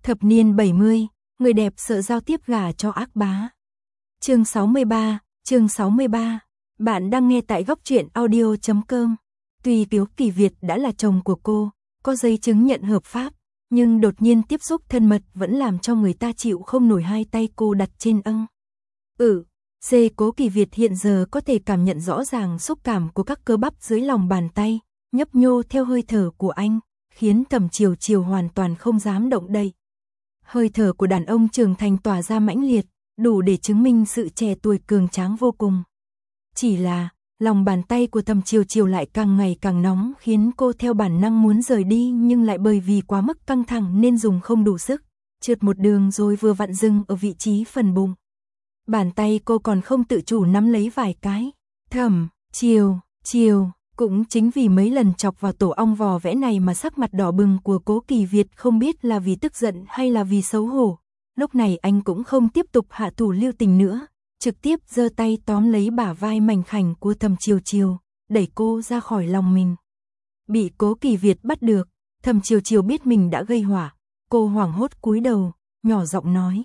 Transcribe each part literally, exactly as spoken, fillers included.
Thập niên bảy mươi, người đẹp sợ giao tiếp gả cho ác bá. Chương sáu mươi ba, chương sáu mươi ba. Bạn đang nghe tại góc truyện audio chấm com. Tuy Tiếu Kỳ Việt đã là chồng của cô, có giấy chứng nhận hợp pháp, nhưng đột nhiên tiếp xúc thân mật vẫn làm cho người ta chịu không nổi hai tay cô đặt trên âng. Ừ, C. Cố Kỳ Việt hiện giờ có thể cảm nhận rõ ràng xúc cảm của các cơ bắp dưới lòng bàn tay, nhấp nhô theo hơi thở của anh, khiến Thẩm Chiều Chiều hoàn toàn không dám động đậy. Hơi thở của đàn ông trưởng thành tỏa ra mãnh liệt, đủ để chứng minh sự trẻ tuổi cường tráng vô cùng. Chỉ là, lòng bàn tay của Thẩm Chiều Chiều lại càng ngày càng nóng, khiến cô theo bản năng muốn rời đi, nhưng lại bởi vì quá mức căng thẳng nên dùng không đủ sức, trượt một đường rồi vừa vặn dừng ở vị trí phần bụng. Bàn tay cô còn không tự chủ nắm lấy vài cái. Thẩm Chiều Chiều, cũng chính vì mấy lần chọc vào tổ ong vò vẽ này mà sắc mặt đỏ bừng của Cố Kỳ Việt không biết là vì tức giận hay là vì xấu hổ. Lúc này anh cũng không tiếp tục hạ thủ lưu tình nữa, trực tiếp giơ tay tóm lấy bả vai mảnh khảnh của Thẩm Chiều Chiều, đẩy cô ra khỏi lòng mình. Bị Cố Kỳ Việt bắt được, Thẩm Chiều Chiều biết mình đã gây họa, cô hoảng hốt cúi đầu, nhỏ giọng nói: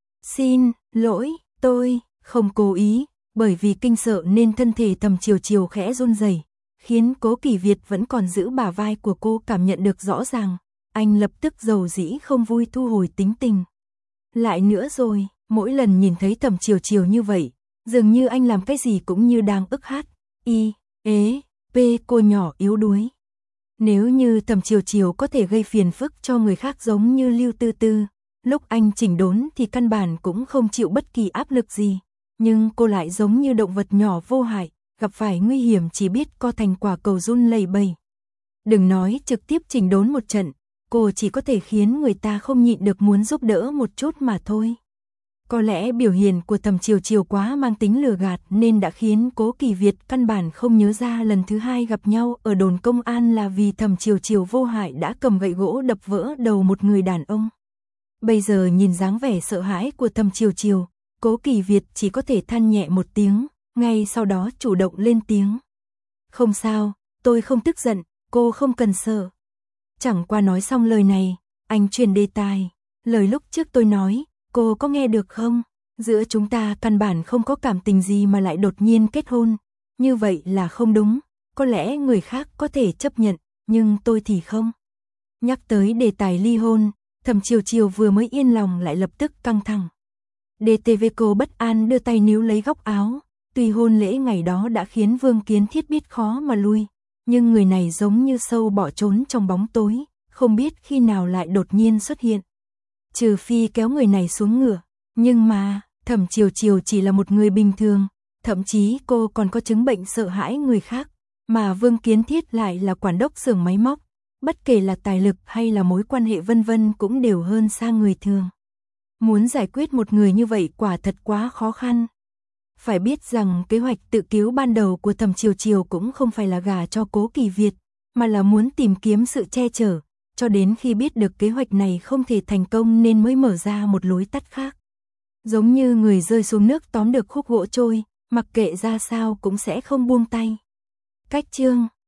"Xin lỗi, tôi không cố ý." Bởi vì kinh sợ nên thân thể Thẩm Chiều Chiều khẽ run rẩy, khiến Cố Kỳ Việt vẫn còn giữ bả vai của cô cảm nhận được rõ ràng. Anh lập tức dầu dĩ không vui thu hồi tính tình. Lại nữa rồi, mỗi lần nhìn thấy Thẩm Chiều Chiều như vậy, dường như anh làm cái gì cũng như đang ức hát, y, ế, p cô nhỏ yếu đuối. Nếu như Thẩm Chiều Chiều có thể gây phiền phức cho người khác giống như Lưu Tư Tư, lúc anh chỉnh đốn thì căn bản cũng không chịu bất kỳ áp lực gì. Nhưng cô lại giống như động vật nhỏ vô hại, gặp phải nguy hiểm chỉ biết co thành quả cầu run lẩy bẩy. Đừng nói trực tiếp chỉnh đốn một trận, cô chỉ có thể khiến người ta không nhịn được muốn giúp đỡ một chút mà thôi. Có lẽ biểu hiện của Thẩm Chiều Chiều quá mang tính lừa gạt nên đã khiến Cố Kỳ Việt căn bản không nhớ ra lần thứ hai gặp nhau ở đồn công an là vì Thẩm Chiều Chiều vô hại đã cầm gậy gỗ đập vỡ đầu một người đàn ông. Bây giờ nhìn dáng vẻ sợ hãi của Thẩm Chiều Chiều, Cố Kỳ Việt chỉ có thể than nhẹ một tiếng, ngay sau đó chủ động lên tiếng. "Không sao, tôi không tức giận, cô không cần sợ." Chẳng qua nói xong lời này, anh chuyển đề tài. "Lời lúc trước tôi nói, cô có nghe được không? Giữa chúng ta căn bản không có cảm tình gì mà lại đột nhiên kết hôn. Như vậy là không đúng, có lẽ người khác có thể chấp nhận, nhưng tôi thì không." Nhắc tới đề tài ly hôn, Thẩm Chiều Chiều vừa mới yên lòng lại lập tức căng thẳng. đê tê vê cô bất an đưa tay níu lấy góc áo, tuy hôn lễ ngày đó đã khiến Vương Kiến Thiết biết khó mà lui, nhưng người này giống như sâu bỏ trốn trong bóng tối, không biết khi nào lại đột nhiên xuất hiện. Trừ phi kéo người này xuống ngựa, nhưng mà, Thẩm Chiều Chiều chỉ là một người bình thường, thậm chí cô còn có chứng bệnh sợ hãi người khác, mà Vương Kiến Thiết lại là quản đốc xưởng máy móc, bất kể là tài lực hay là mối quan hệ vân vân cũng đều hơn xa người thường. Muốn giải quyết một người như vậy quả thật quá khó khăn. Phải biết rằng kế hoạch tự cứu ban đầu của Thẩm Chiều Chiều cũng không phải là gả cho Cố Kỳ Việt, mà là muốn tìm kiếm sự che chở, cho đến khi biết được kế hoạch này không thể thành công nên mới mở ra một lối tắt khác. Giống như người rơi xuống nước tóm được khúc gỗ trôi, mặc kệ ra sao cũng sẽ không buông tay. Cách chương